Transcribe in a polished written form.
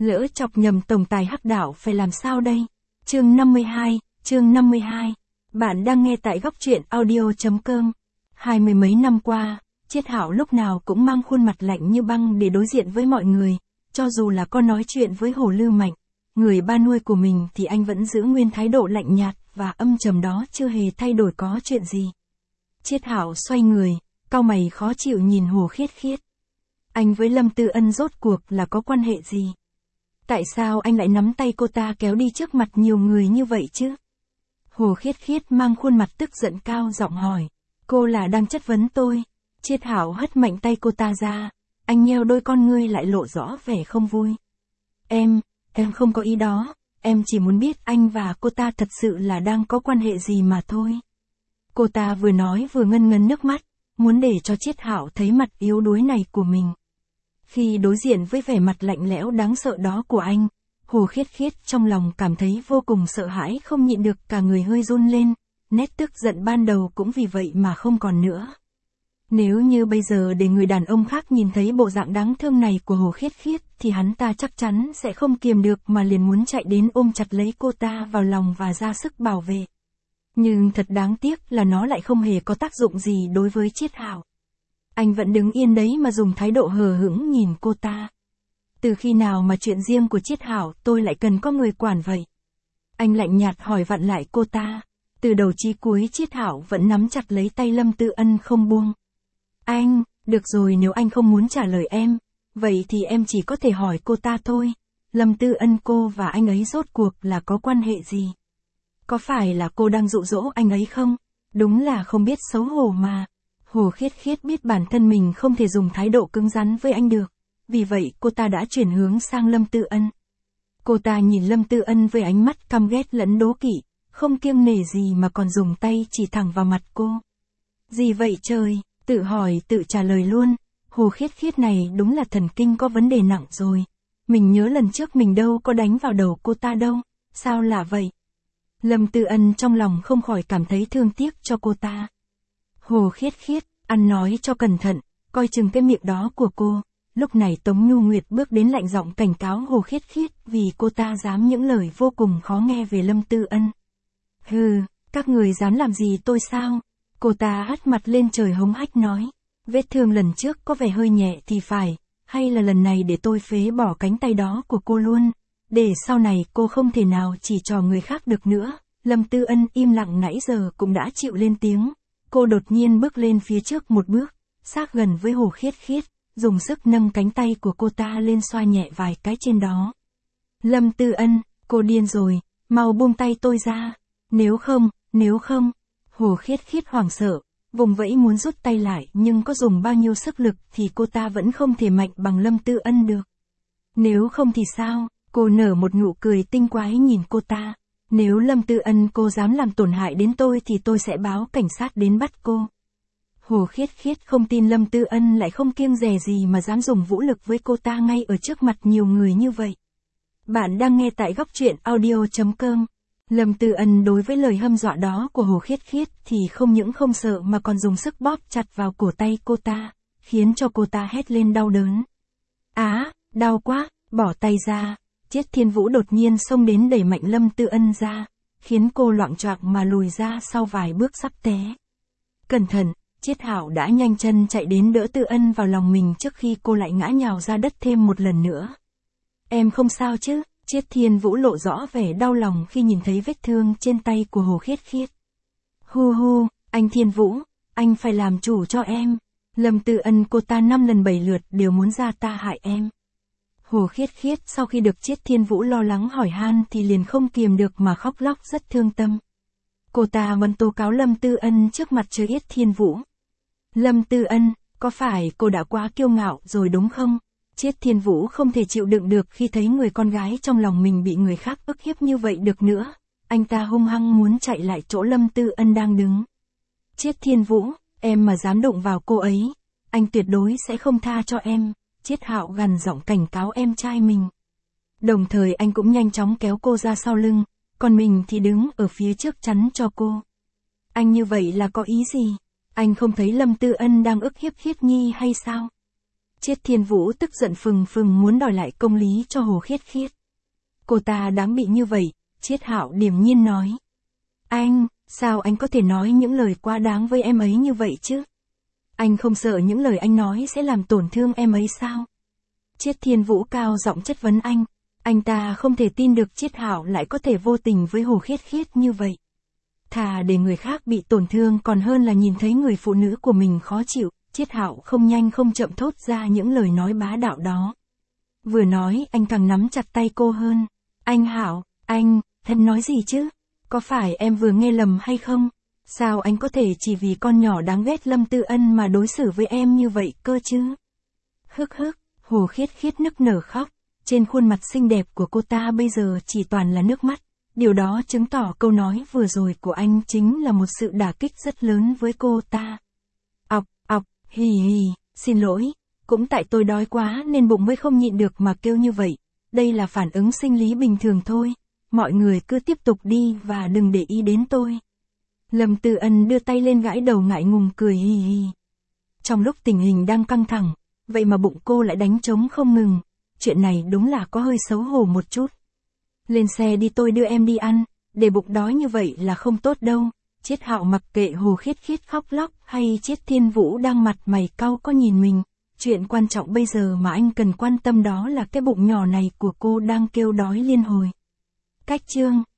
Lỡ chọc nhầm tổng tài hắc đạo phải làm sao đây? Chương 52. Bạn đang nghe tại góc truyện audio.com. 20 mấy năm qua, Triết Hạo lúc nào cũng mang khuôn mặt lạnh như băng để đối diện với mọi người, cho dù là có nói chuyện với Hồ Lưu Mạnh, người ba nuôi của mình thì anh vẫn giữ nguyên thái độ lạnh nhạt và âm trầm đó chưa hề thay đổi có chuyện gì. Triết Hạo xoay người, cau mày khó chịu nhìn Hồ Khiết Khiết. Anh với Lâm Tư Ân rốt cuộc là có quan hệ gì? Tại sao anh lại nắm tay cô ta kéo đi trước mặt nhiều người như vậy chứ? Hồ Khiết Khiết mang khuôn mặt tức giận cao giọng hỏi. Cô là đang chất vấn tôi. Triết Hạo hất mạnh tay cô ta ra. Anh nheo đôi con ngươi lại lộ rõ vẻ không vui. Em không có ý đó. Em chỉ muốn biết anh và cô ta thật sự là đang có quan hệ gì mà thôi. Cô ta vừa nói vừa ngân ngấn nước mắt, muốn để cho Triết Hạo thấy mặt yếu đuối này của mình. Khi đối diện với vẻ mặt lạnh lẽo đáng sợ đó của anh, Hồ Khiết Khiết trong lòng cảm thấy vô cùng sợ hãi, không nhịn được cả người hơi run lên, nét tức giận ban đầu cũng vì vậy mà không còn nữa. Nếu như bây giờ để người đàn ông khác nhìn thấy bộ dạng đáng thương này của Hồ Khiết Khiết thì hắn ta chắc chắn sẽ không kiềm được mà liền muốn chạy đến ôm chặt lấy cô ta vào lòng và ra sức bảo vệ. Nhưng thật đáng tiếc là nó lại không hề có tác dụng gì đối với Triết Hạo. Anh vẫn đứng yên đấy mà dùng thái độ hờ hững nhìn cô ta. Từ khi nào mà chuyện riêng của Triết Hạo tôi lại cần có người quản vậy? Anh lạnh nhạt hỏi vặn lại cô ta. Từ đầu chí cuối Triết Hạo vẫn nắm chặt lấy tay Lâm Tư Ân không buông. Anh, được rồi, nếu anh không muốn trả lời em, vậy thì em chỉ có thể hỏi cô ta thôi. Lâm Tư Ân, cô và anh ấy rốt cuộc là có quan hệ gì? Có phải là cô đang dụ dỗ anh ấy không? Đúng là không biết xấu hổ mà. Hồ Khiết Khiết biết bản thân mình không thể dùng thái độ cứng rắn với anh được. Vì vậy cô ta đã chuyển hướng sang Lâm Tư Ân. Cô ta nhìn Lâm Tư Ân với ánh mắt căm ghét lẫn đố kỵ, không kiêng nể gì mà còn dùng tay chỉ thẳng vào mặt cô. Gì vậy trời, tự hỏi tự trả lời luôn. Hồ Khiết Khiết này đúng là thần kinh có vấn đề nặng rồi. Mình nhớ lần trước mình đâu có đánh vào đầu cô ta đâu, sao lạ vậy? Lâm Tư Ân trong lòng không khỏi cảm thấy thương tiếc cho cô ta. Hồ Khiết Khiết, ăn nói cho cẩn thận, coi chừng cái miệng đó của cô. Lúc này Tống Nhu Nguyệt bước đến lạnh giọng cảnh cáo Hồ Khiết Khiết vì cô ta dám những lời vô cùng khó nghe về Lâm Tư Ân. Hừ, các người dám làm gì tôi sao? Cô ta hất mặt lên trời hống hách nói. Vết thương lần trước có vẻ hơi nhẹ thì phải, hay là lần này để tôi phế bỏ cánh tay đó của cô luôn, để sau này cô không thể nào chỉ trò người khác được nữa. Lâm Tư Ân im lặng nãy giờ cũng đã chịu lên tiếng. Cô đột nhiên bước lên phía trước một bước, sát gần với Hồ Khiết Khiết, dùng sức nâng cánh tay của cô ta lên xoa nhẹ vài cái trên đó. Lâm Tư Ân, cô điên rồi, mau buông tay tôi ra. Nếu không. Hồ Khiết Khiết hoảng sợ, vùng vẫy muốn rút tay lại nhưng có dùng bao nhiêu sức lực thì cô ta vẫn không thể mạnh bằng Lâm Tư Ân được. Nếu không thì sao? Cô nở một nụ cười tinh quái nhìn cô ta. Nếu Lâm Tư Ân cô dám làm tổn hại đến tôi thì tôi sẽ báo cảnh sát đến bắt cô. Hồ Khiết Khiết không tin Lâm Tư Ân lại không kiêng dè gì mà dám dùng vũ lực với cô ta ngay ở trước mặt nhiều người như vậy. Bạn đang nghe tại góc truyện audio.com. Lâm Tư Ân đối với lời hăm dọa đó của Hồ Khiết Khiết thì không những không sợ mà còn dùng sức bóp chặt vào cổ tay cô ta, khiến cho cô ta hét lên đau đớn. Đau quá, bỏ tay ra. Triết Thiên Vũ đột nhiên xông đến đẩy mạnh Lâm Tư Ân ra, khiến cô loạng choạng mà lùi ra sau vài bước sắp té. Cẩn thận, Triết Hạo đã nhanh chân chạy đến đỡ Tư Ân vào lòng mình trước khi cô lại ngã nhào ra đất thêm một lần nữa. Em không sao chứ? Triết Thiên Vũ lộ rõ vẻ đau lòng khi nhìn thấy vết thương trên tay của Hồ Khiết Khiết. Hu, anh Thiên Vũ, anh phải làm chủ cho em. Lâm Tư Ân cô ta 5 lần 7 lượt đều muốn ra ta hại em. Hồ Khiết Khiết sau khi được Triết Thiên Vũ lo lắng hỏi han thì liền không kiềm được mà khóc lóc rất thương tâm. Cô ta muốn tố cáo Lâm Tư Ân trước mặt Triết Thiên Vũ. Lâm Tư Ân, có phải cô đã quá kiêu ngạo rồi đúng không? Triết Thiên Vũ không thể chịu đựng được khi thấy người con gái trong lòng mình bị người khác ức hiếp như vậy được nữa. Anh ta hung hăng muốn chạy lại chỗ Lâm Tư Ân đang đứng. Triết Thiên Vũ, em mà dám đụng vào cô ấy, anh tuyệt đối sẽ không tha cho em. Triết Hạo gằn giọng cảnh cáo em trai mình. Đồng thời anh cũng nhanh chóng kéo cô ra sau lưng, còn mình thì đứng ở phía trước chắn cho cô. Anh như vậy là có ý gì? Anh không thấy Lâm Tư Ân đang ức hiếp Khiết Nhi hay sao? Triết Thiên Vũ tức giận phừng phừng muốn đòi lại công lý cho Hồ Khiết Khiết. Cô ta đáng bị như vậy, Triết Hạo điềm nhiên nói. Anh, sao anh có thể nói những lời quá đáng với em ấy như vậy chứ? Anh không sợ những lời anh nói sẽ làm tổn thương em ấy sao? Triết Thiên Vũ cao giọng chất vấn anh ta không thể tin được Triết Hạo lại có thể vô tình với Hồ Khiết Khiết như vậy. Thà để người khác bị tổn thương còn hơn là nhìn thấy người phụ nữ của mình khó chịu, Triết Hạo không nhanh không chậm thốt ra những lời nói bá đạo đó. Vừa nói anh càng nắm chặt tay cô hơn. Anh Hạo, anh nói gì chứ? Có phải em vừa nghe lầm hay không? Sao anh có thể chỉ vì con nhỏ đáng ghét Lâm Tư Ân mà đối xử với em như vậy cơ chứ? Hức hức, Hồ Khiết Khiết nức nở khóc. Trên khuôn mặt xinh đẹp của cô ta bây giờ chỉ toàn là nước mắt. Điều đó chứng tỏ câu nói vừa rồi của anh chính là một sự đả kích rất lớn với cô ta. Hì hì, xin lỗi, cũng tại tôi đói quá nên bụng mới không nhịn được mà kêu như vậy. Đây là phản ứng sinh lý bình thường thôi. Mọi người cứ tiếp tục đi và đừng để ý đến tôi. Lâm Tư Ân đưa tay lên gãi đầu ngại ngùng cười hì hì. Trong lúc tình hình đang căng thẳng, vậy mà bụng cô lại đánh trống không ngừng. Chuyện này đúng là có hơi xấu hổ một chút. Lên xe đi, tôi đưa em đi ăn, để bụng đói như vậy là không tốt đâu. Triết Hạo mặc kệ Hồ Khiết Khiết khóc lóc hay Triết Thiên Vũ đang mặt mày cau có nhìn mình. Chuyện quan trọng bây giờ mà anh cần quan tâm đó là cái bụng nhỏ này của cô đang kêu đói liên hồi. Cách chương